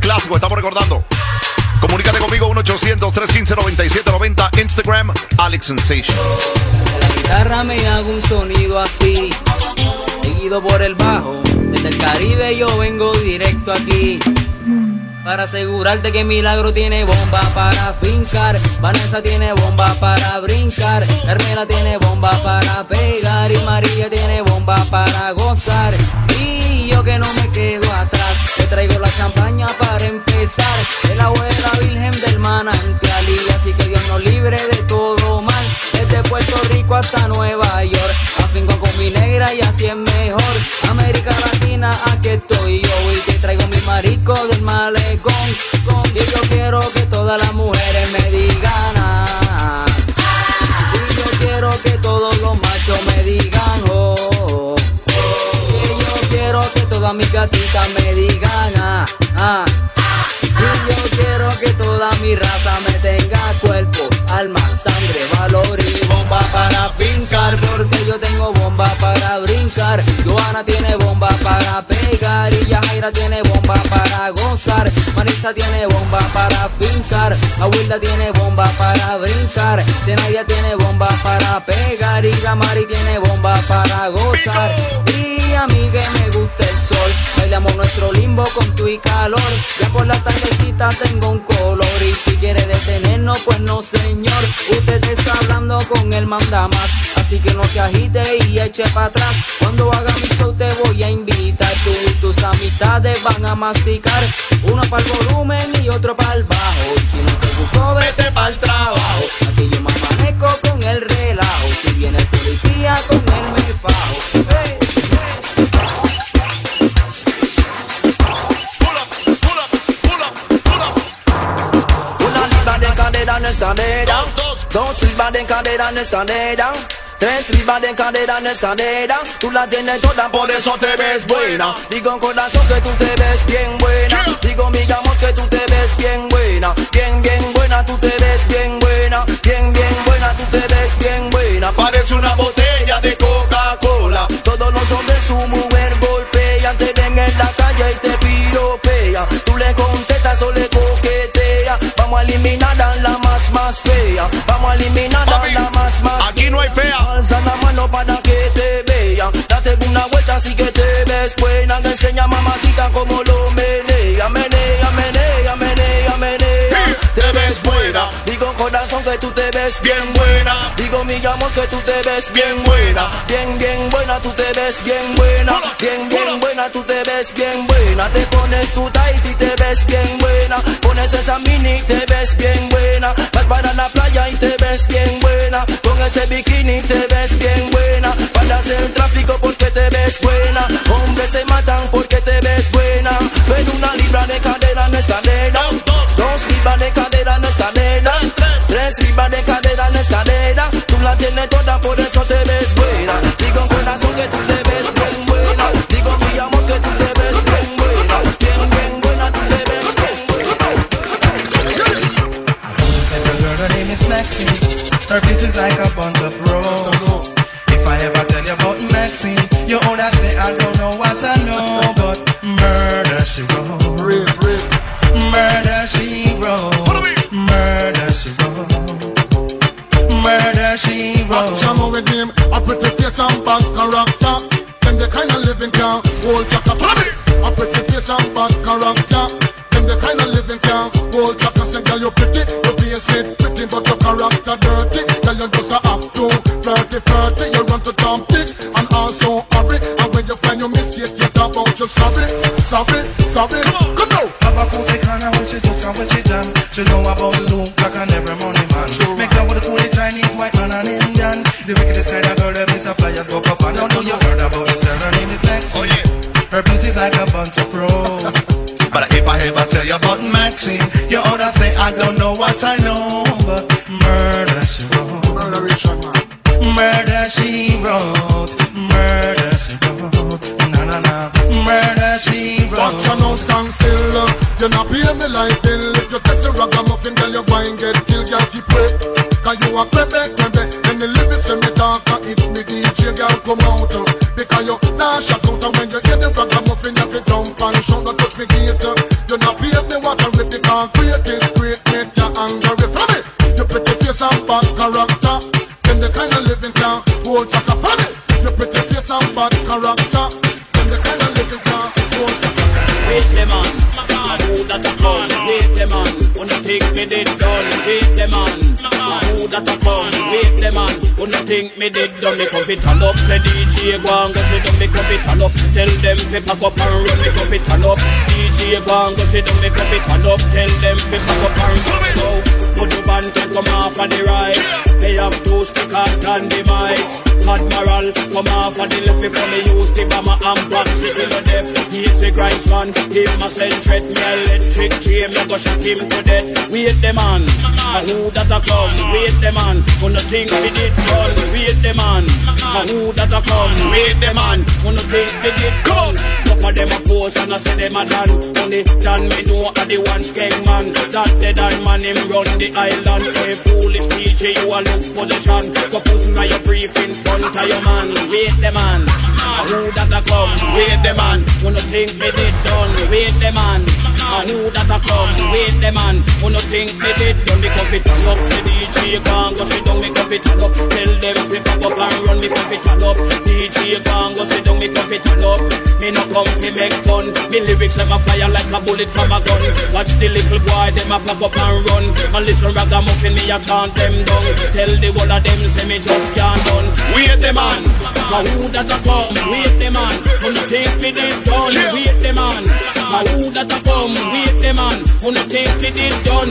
clásico, estamos recordando. Comunícate conmigo 1-800-315-9790. Instagram, Alex Sensation. De la guitarra me hago un sonido así, seguido por el bajo. Desde el Caribe yo vengo directo aquí, para asegurarte que Milagro tiene bomba para fincar, Vanessa tiene bomba para brincar, Carmela tiene bomba para pegar y María tiene bomba para gozar. Y yo que no me quedo atrás, te traigo la champaña para empezar, de la abuela virgen del manantial, y así que Dios nos libre de todo mal, desde Puerto Rico hasta Nueva York, afinco con mi negra y así es mejor. América Latina, aquí estoy yo, y te traigo mi marico del malecón. Y yo quiero que todas las mujeres me digan ah. Y yo quiero que todos los machos me digan oh. Y yo quiero que todas mis gatitas me digan ah. Y yo quiero que toda mi raza me tenga cuerpo, alma, sangre, valor y bomba para fincar, porque yo tengo bomba para brincar. Joana tiene bomba para pegar y Yajaira tiene bomba para gozar. Marisa tiene bomba para fincar, Abuela tiene bomba para brincar, Zenaida tiene bomba para pegar y Gamari tiene bomba para gozar. Y a mí que me gusta el sol, bailamos nuestro limbo con tu y calor. Ya por la tardecita tengo un color y si quiere detenernos pues no señor. Usted está hablando con el mandamás, así que no se agite y eche para atrás. Cuando haga mi show te voy a invitar, tú y tus amistades van a masticar. Uno para el volumen y otro para el bajo, y si no te gustó vete para el trabajo. Aquí yo me amanezco con el relajo, si viene el policía con él me fajo. Hey. No escalera, dos libras de cadera en escalera, tres libras de cadera en escalera. Tú la tienes toda, por eso te ves buena. Digo corazón que tú te ves bien buena. Digo mi amor que tú te ves bien buena. Bien, bien buena, tú te ves bien buena. Bien, bien buena, tú te ves bien buena. Parece una botella de Coca-Cola. Todos los hombres su mujer golpean, te ven en la calle y te piropean. Tú le contestas o le coqueteas. Vamos a eliminar a la más fea, vamos a eliminar a la más aquí no hay fea. Alza la mano para que te vean, date una vuelta así que te ves buena. Que enseña mamacita como lo menea, menea, menea, menea, menea. Te ves buena, digo corazón que tú te ves bien buena. Digo mi amor que tú te ves bien buena. Bien, bien buena, tú te ves bien buena. Bien, bien buena, tú te ves bien buena. Te pones tu tight y te ves bien buena. Pones esa mini y te ves bien buena. Vas para la playa y te ves bien buena. Con ese bikini te ves bien buena. Para hacer el tráfico porque te ves buena. Hombres se matan porque te ves buena. Ven una libra de cadera en escalera, dos libras de cadera en escalera, tres libras de cadera en escalera. Tú la tienes toda, por eso te ves buena. Digo corazón que tú te ves bien buena. Digo mi amor que tú te ves bien buena. Bien, bien buena, tú te ves bien buena. Her name is Maxine. Her beauty's like a bunch of roses. If I ever tell you about Maxine, you wanna say I don't know what I know, but murder she wrote. Murder she wrote. Murder she wrote. Murder she wrote. Action with him, a pretty face and bad character. Them the kind of living can hold chaka. A pretty face and bad character. Them the kind of living can hold chaka. Say girl you pretty, your face it pretty, but your character dirty. Girl you just a act too flirty, flirty. You run to Tom Dick and also hurry. And when you find your mistake, you talk about you sorry, sorry, sorry. Come on. Have a pussy kinda when she jokes and when she jam. She know about the loop like an every money man. Make love with the coolie Chinese, white man and Indian. The wickedest kind of girl them is a flyers go up and now know you heard about this girl. Her name is Lexi. Oh yeah. Her beauty's like a bunch of roses. But if I ever tell you about Maxine, you ought to say I don't know what I know. But murder she wrote. Murder Richard man. Murder she wrote. Murder she wrote. Na na na. Murder she wrote. Watch your nose stand still. You not pay me like bill. If you test a ragamuffin, girl you go and get killed. Girl keep wait. Cause you a crebe, crebe. And the lyrics and me talk. If me DJ girl come out. Because you nah shout out. And when you hear the ragamuffin, you have to jump and shout. Don't touch me gate. You not pay me bad character. Them the kind of living can't hold chaka. Wait them on, who that a come? Wait them on, wanna think me did done? Wait them on, who that a come? Wait them on, wanna think me did done? Me cup it turn up, say DJ go and go sit down. Me cup it turn up, tell them fi pack up and run. Me cup it turn up, DJ go and go sit down. Me cup it turn up, tell them fi pack up and run. Put the band can come off on the right. They have two stickers and the mic. Admiral come off on the left before me use the bomber and back. Sitting on death, he's a grinds man. Him a send threat, me electric chain. Me go shot him to death. Wait the man, who that a come? Wait the man, wanna think we did done. Wait the man, who that a come? Wait the man, wanna think we did done. Enough of them a pose and I say them a done. Only done me know a the one skeng man. That the done man him run the island. Hey foolish DJ, you a look position. Go pussy now you brief in front of your man. Wait the man, who that a come? wait the man, Wanna think me did done? Wait the man, who that a come? Wait the man, wanna think me did done? Me cup it turn up, say DJ can't go sit down. Me cup it turn up, tell them to pack up and run. Me cup it turn up, DJ can't go sit down. Me cup it turn up, me no come to make fun. Me lyrics them a fire like a bullet from a gun. Watch the little boy them a pack up and run. And listen ragamuffin me a chant them down. Tell the whole of them say me just can't done. wait the man, Who that a come? Wait the man, wanna think me did done. Wait the man, who that a come? Wait the man, wanna think me did done.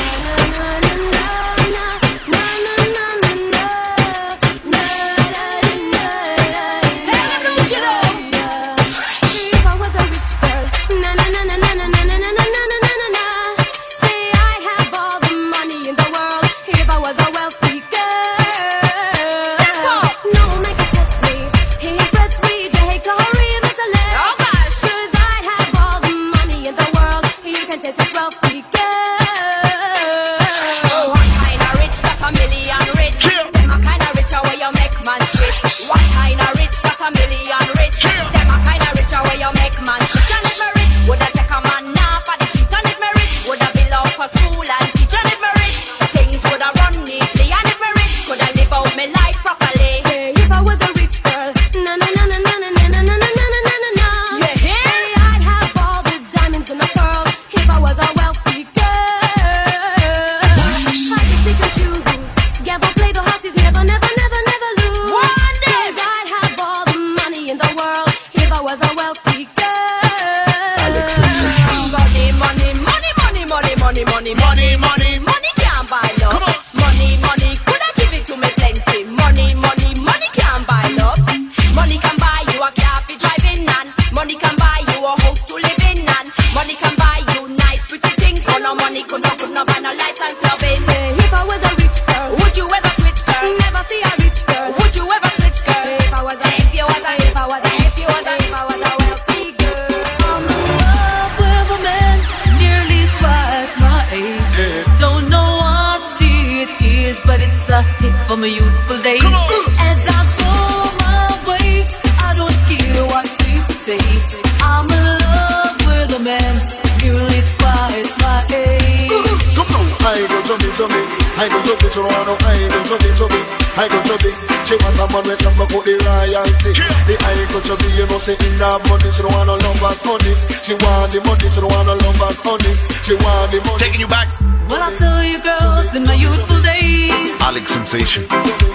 from my youthful days. As I go my way, I don't care what people say. I'm in love with a man, nearly twice my age. Come on, I go chubby, I go chubby, Toronto, I go chubby, I go chubby. She want a man with them go the royalty. The I go chubby, you know say in that money, she don't want no lovers money. She want the money, she don't want no lovers honey. She want the money. Taking you back. Well, I'll tell you girls, in my youthful days, Alex Sensation.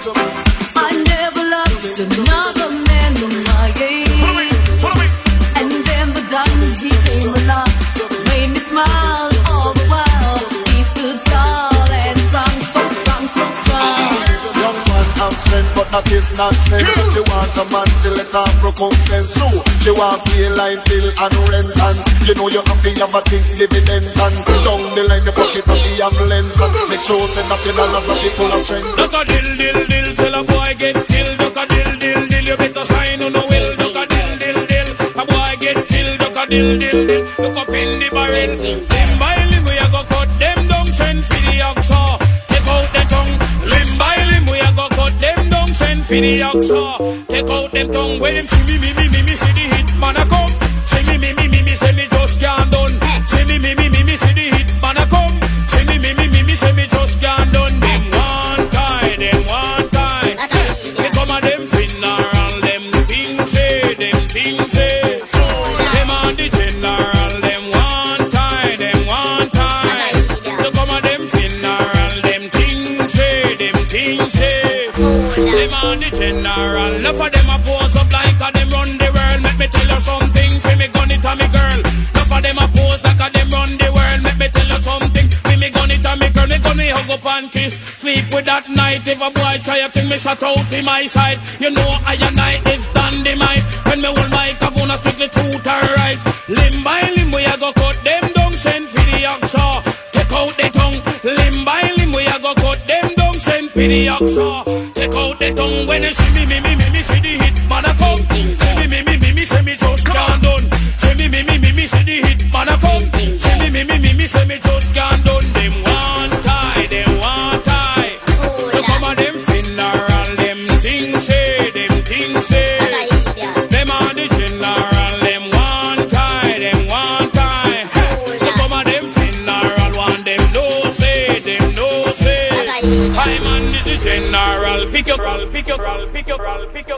I never loved another man in my age. And then the diamond he came along, made me smile all the while. He stood tall and strong, so strong, so strong. Young man have strength, but that is not sense. She want a man to let her recompense too. She want pay line bill and rent, and you know you have to have a thing dividend. And down the line the pocket of the ambulance, and make sure say that the dollars are people of strength. Duck a dill, dill, dill, sell a boy get killed. Duck a dill, dill, dill, you better sign on the will. Duck a dill, dill, dill, a boy get killed. Duck a dill, dill, dill, look up in the barrel. Limb by limb we a go cut them down, send for the oxa. Take out the tongue. Limb by limb we a go cut them down, send for the oxa. Take out them tongue. When them see me see the hit man a come. See me, say me just can't done. See me, see the hit man a come. See me, say me just can't done. Them one time. Me come a them funeral, them things say. them on the general. Enough of them a pose up like a them run the world. Make me tell you something, fi me gun it a me girl. Enough of them a pose like a them run the world. Make me tell you something, fi me gun it a me girl. Me gun me hug up and kiss, sleep with that night. If a boy try a thing, me shut out in my side. You know I and I is dynamite. When me hold microphone, I strictly truth and right. Limb by limb, we a go cut them down, send for the oxa. Take out the tongue, limb by limb, we a go cut them down, send for the oxa. Take out the tongue when you see me see the hit, man a come. See me, say me just gone done. See me, see the hit, man a come. See me, say me just gone done. Them one tie, them one tie. Look how them funeral, them things say, them things say. Them are the general, them one tie, them one tie. Look how them funeral, one them no say, them no say. I man is a general, pick up, pick up, pick up, pick up.